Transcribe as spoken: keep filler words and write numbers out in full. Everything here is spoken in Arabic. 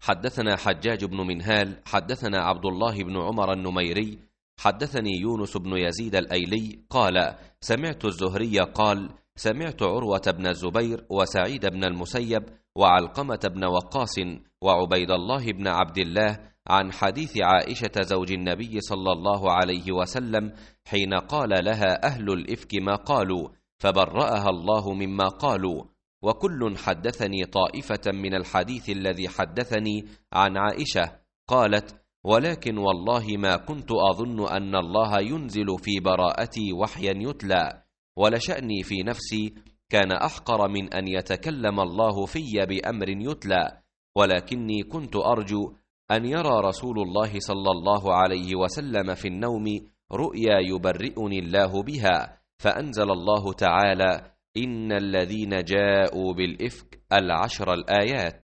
حدثنا حجاج بن منهال حدثنا عبد الله بن عمر النميري حدثني يونس بن يزيد الأيلي قال سمعت الزهري قال سمعت عروة بن الزبير وسعيد بن المسيب وعلقمة بن وقاص وعبيد الله بن عبد الله عن حديث عائشة زوج النبي صلى الله عليه وسلم حين قال لها أهل الإفك ما قالوا فبرأها الله مما قالوا. وكل حدثني طائفة من الحديث الذي حدثني عن عائشة قالت ولكن والله ما كنت أظن أن الله ينزل في براءتي وحيا يتلى، ولشأني في نفسي كان أحقر من أن يتكلم الله في بأمر يتلى، ولكني كنت أرجو أن يرى رسول الله صلى الله عليه وسلم في النوم رؤيا يبرئني الله بها، فأنزل الله تعالى إن الذين جاءوا بالإفك العشر الآيات.